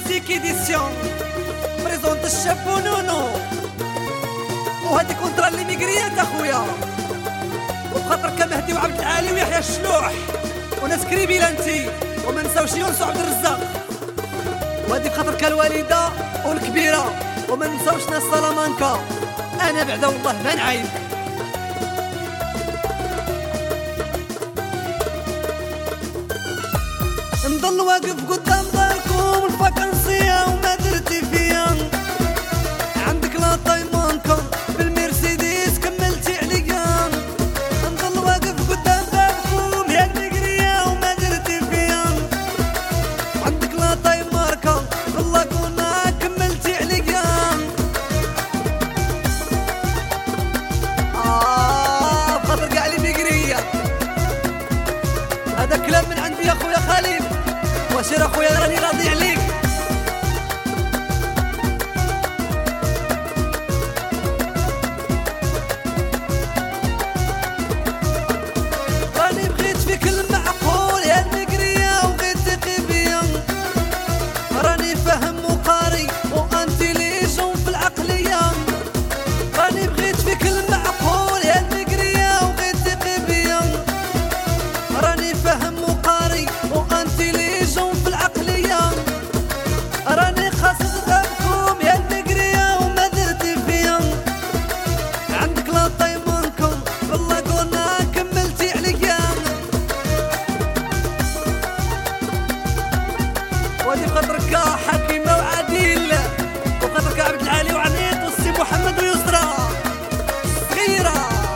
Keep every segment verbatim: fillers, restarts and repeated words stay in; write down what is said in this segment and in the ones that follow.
ميوزيك اديسيون بريزونت الشاب ونونو، وهادي كونترا اللي ميغريات اخويا، وبخاطر كمهدي وعبد العالي ويحيى الشلوح وناس كريبيلانتي، وما نساوش يونس وعبد الرزاق، وهادي بخاطر كالوالده والكبيره، وما نساوش ناس سلامانكا. انا بعدا والله ما نعايب. نضل واقف قدام داركم الفاكانسية وما درتي فيا، عندك لا طيمانكا بالمرسيدس كملتي عليا. نضل واقف قدام داركم يا المقرية وما درتي فيا، عندك لا طيماركا باللاكونا كملتي عليا. آه بخاطر كاع لي مقرية، هذا كلام من عندي يا خويا خالد، وسير اخويا راني راضي عليك. راني بغيت فيك المعقول يا المقرية وبغيت تثقي بيا، راني فاهم وقاري وانتيليجون في العقلية. راني بغيت فيك المعقول يا المقرية وبغيت تثقي بيا، راني فاهم وقاري وانتيليجون في العقلية. راني خاصد غابكم يا المقرية وما درتي فيا، عندك لا طيمانكم باللاكونا كملتي عليا. وهادي بخاطرك حكيمة وعديل، وبخاطرك عبد العالي وعنيط والسي محمد ويسرى صغيرة.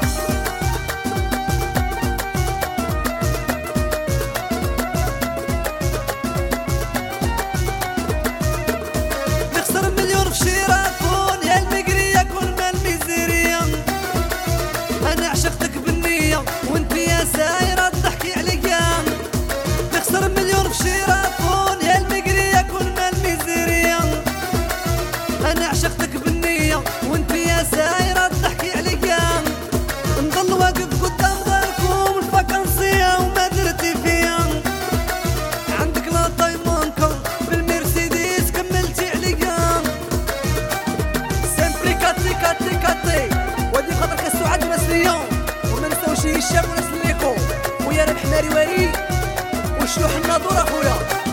نخسر مليون في شيراتون يا المقرية كل ما الميزيرية، أنا عشقتك بالنية وانت يا سايرة تضحكي عليا. نخسر مليون في شيراتون يا المقرية كل ما الميزيرية، أنا عشقتك بالنية وانت يا سايرة تضحكي عليا. نضل واقف قدام داركم الفاكانسية وما درتي فيا، عندك لا طيمانكا بالمرسيدس كملتي عليا. سامبلي كاتي كاتي كاتي، وهادي بخاطر كاس سعاد وناس ليون، وما نساوش هشام وناس ليكو، ويا ربح ماري واري وشلوح الناظور اخويا.